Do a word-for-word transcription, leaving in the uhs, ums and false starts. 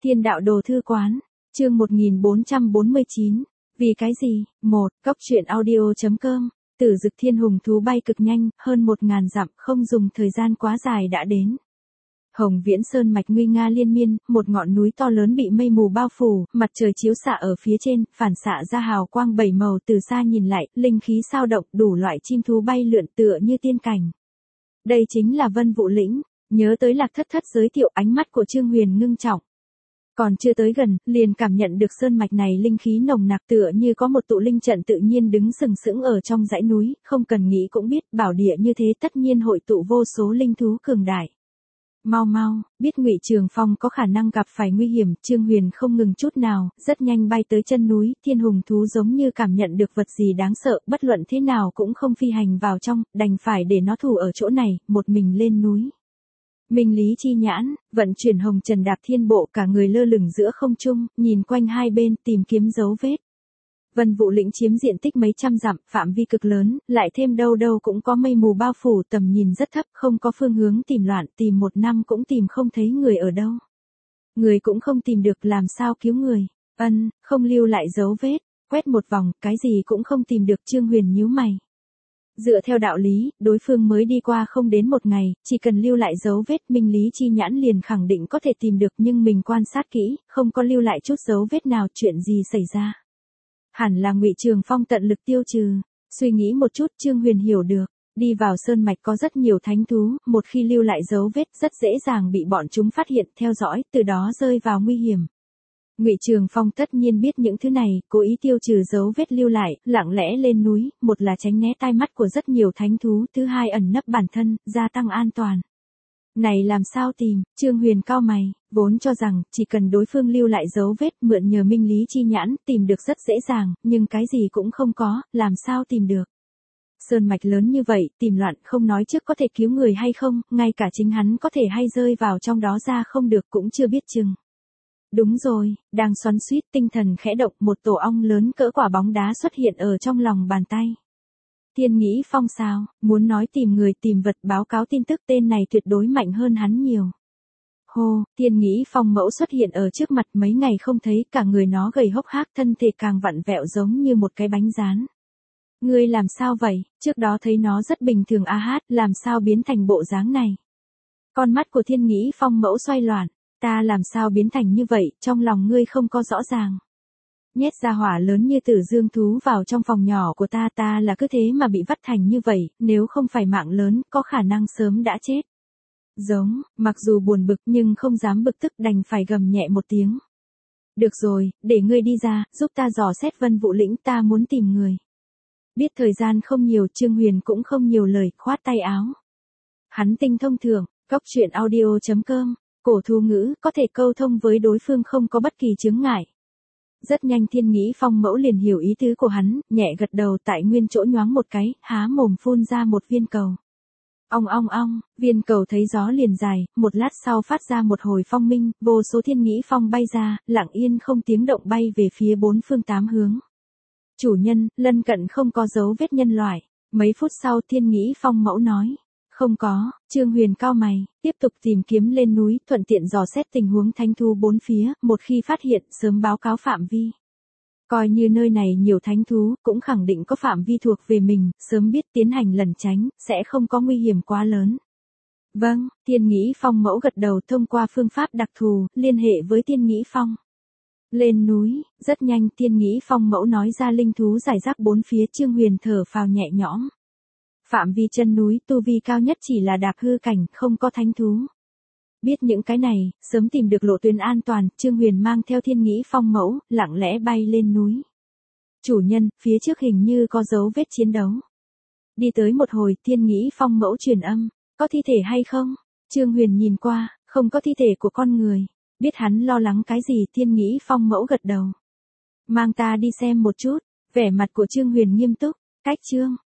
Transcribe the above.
Thiên đạo đồ thư quán, chương một nghìn bốn trăm bốn mươi chín. Vì cái gì? một. Cốc truyện audio.com. Tử Dực Thiên Hùng thú bay cực nhanh, hơn một ngàn dặm, không dùng thời gian quá dài đã đến. Hồng Viễn Sơn mạch nguy nga liên miên, một ngọn núi to lớn bị mây mù bao phủ, mặt trời chiếu xạ ở phía trên, phản xạ ra hào quang bảy màu, từ xa nhìn lại, linh khí sao động, đủ loại chim thú bay lượn tựa như tiên cảnh. Đây chính là Vân Vũ Lĩnh. Nhớ tới Lạc Thất Thất giới thiệu, ánh mắt của Trương Huyền ngưng trọng. Còn chưa tới gần, liền cảm nhận được sơn mạch này linh khí nồng nặc, tựa như có một tụ linh trận tự nhiên đứng sừng sững ở trong dãy núi, không cần nghĩ cũng biết, bảo địa như thế tất nhiên hội tụ vô số linh thú cường đại. Mau mau, biết Ngụy Trường Phong có khả năng gặp phải nguy hiểm, Trương Huyền không ngừng chút nào, rất nhanh bay tới chân núi, thiên hùng thú giống như cảm nhận được vật gì đáng sợ, bất luận thế nào cũng không phi hành vào trong, đành phải để nó thủ ở chỗ này, một mình lên núi. Minh Lý chi nhãn, vận chuyển hồng trần đạp thiên bộ, cả người lơ lửng giữa không trung, nhìn quanh hai bên tìm kiếm dấu vết. Vân Vũ Lĩnh chiếm diện tích mấy trăm dặm, phạm vi cực lớn, lại thêm đâu đâu cũng có mây mù bao phủ, tầm nhìn rất thấp, không có phương hướng tìm loạn, tìm một năm cũng tìm không thấy người ở đâu. Người cũng không tìm được, làm sao cứu người? Ân, không lưu lại dấu vết, quét một vòng, cái gì cũng không tìm được. Trương Huyền nhíu mày. Dựa theo đạo lý, đối phương mới đi qua không đến một ngày, chỉ cần lưu lại dấu vết, Minh Lý chi nhãn liền khẳng định có thể tìm được, nhưng mình quan sát kỹ, không có lưu lại chút dấu vết nào, chuyện gì xảy ra? Hẳn là Ngụy Trường Phong tận lực tiêu trừ. Suy nghĩ một chút, Trương Huyền hiểu được, đi vào sơn mạch có rất nhiều thánh thú, một khi lưu lại dấu vết rất dễ dàng bị bọn chúng phát hiện, theo dõi, từ đó rơi vào nguy hiểm. Ngụy Trường Phong tất nhiên biết những thứ này, cố ý tiêu trừ dấu vết lưu lại, lặng lẽ lên núi, một là tránh né tai mắt của rất nhiều thánh thú, thứ hai ẩn nấp bản thân, gia tăng an toàn. Này làm sao tìm? Trương Huyền cau mày, vốn cho rằng chỉ cần đối phương lưu lại dấu vết, mượn nhờ Minh Lý chi nhãn, tìm được rất dễ dàng, nhưng cái gì cũng không có, làm sao tìm được? Sơn mạch lớn như vậy, tìm loạn, không nói trước có thể cứu người hay không, ngay cả chính hắn có thể hay rơi vào trong đó ra không được cũng chưa biết chừng. Đúng rồi, đang xoắn xuýt, tinh thần khẽ động, một tổ ong lớn cỡ quả bóng đá xuất hiện ở trong lòng bàn tay. Thiên Nghĩ Phong sao, muốn nói tìm người tìm vật, báo cáo tin tức, tên này tuyệt đối mạnh hơn hắn nhiều. Hô, Thiên Nghĩ Phong mẫu xuất hiện ở trước mặt, mấy ngày không thấy, cả người nó gầy hốc hác, thân thể càng vặn vẹo giống như một cái bánh rán. Ngươi làm sao vậy? Trước đó thấy nó rất bình thường a hát, làm sao biến thành bộ dáng này? Con mắt của Thiên Nghĩ Phong mẫu xoay loạn. Ta làm sao biến thành như vậy, trong lòng ngươi không có rõ ràng. Nhét ra hỏa lớn như Tử Dương thú vào trong phòng nhỏ của ta, ta là cứ thế mà bị vắt thành như vậy, nếu không phải mạng lớn, có khả năng sớm đã chết. Giống, mặc dù buồn bực nhưng không dám bực tức, đành phải gầm nhẹ một tiếng. Được rồi, để ngươi đi ra, giúp ta dò xét Vân Vũ Lĩnh, ta muốn tìm người. Biết thời gian không nhiều, Trương Huyền cũng không nhiều lời, khoát tay áo. Hắn tinh thông thường, cốc truyện audio.com. Cổ thú ngữ, có thể câu thông với đối phương không có bất kỳ chướng ngại. Rất nhanh Thiên Nghĩ Phong mẫu liền hiểu ý tứ của hắn, nhẹ gật đầu, tại nguyên chỗ nhoáng một cái, há mồm phun ra một viên cầu. Ong ong ong, viên cầu thấy gió liền dài, một lát sau phát ra một hồi phong minh, vô số Thiên Nghĩ Phong bay ra, lặng yên không tiếng động bay về phía bốn phương tám hướng. Chủ nhân, lân cận không có dấu vết nhân loại. Mấy phút sau Thiên Nghĩ Phong mẫu nói. Không có, Trương Huyền cau mày, tiếp tục tìm kiếm lên núi, thuận tiện dò xét tình huống thánh thú bốn phía, một khi phát hiện, sớm báo cáo phạm vi. Coi như nơi này nhiều thánh thú, cũng khẳng định có phạm vi thuộc về mình, sớm biết tiến hành lẩn tránh, sẽ không có nguy hiểm quá lớn. Vâng, Thiên Nghĩ Phong mẫu gật đầu, thông qua phương pháp đặc thù, liên hệ với Thiên Nghĩ Phong. Lên núi, rất nhanh Thiên Nghĩ Phong mẫu nói ra linh thú rải rác bốn phía, Trương Huyền thở phào nhẹ nhõm. Phạm vi chân núi, tu vi cao nhất chỉ là đạp hư cảnh, không có thánh thú. Biết những cái này, sớm tìm được lộ tuyến an toàn, Trương Huyền mang theo Thiên Nghĩ Phong mẫu, lặng lẽ bay lên núi. Chủ nhân, phía trước hình như có dấu vết chiến đấu. Đi tới một hồi, Thiên Nghĩ Phong mẫu truyền âm, có thi thể hay không? Trương Huyền nhìn qua, không có thi thể của con người. Biết hắn lo lắng cái gì, Thiên Nghĩ Phong mẫu gật đầu. Mang ta đi xem một chút, vẻ mặt của Trương Huyền nghiêm túc, cách Trương.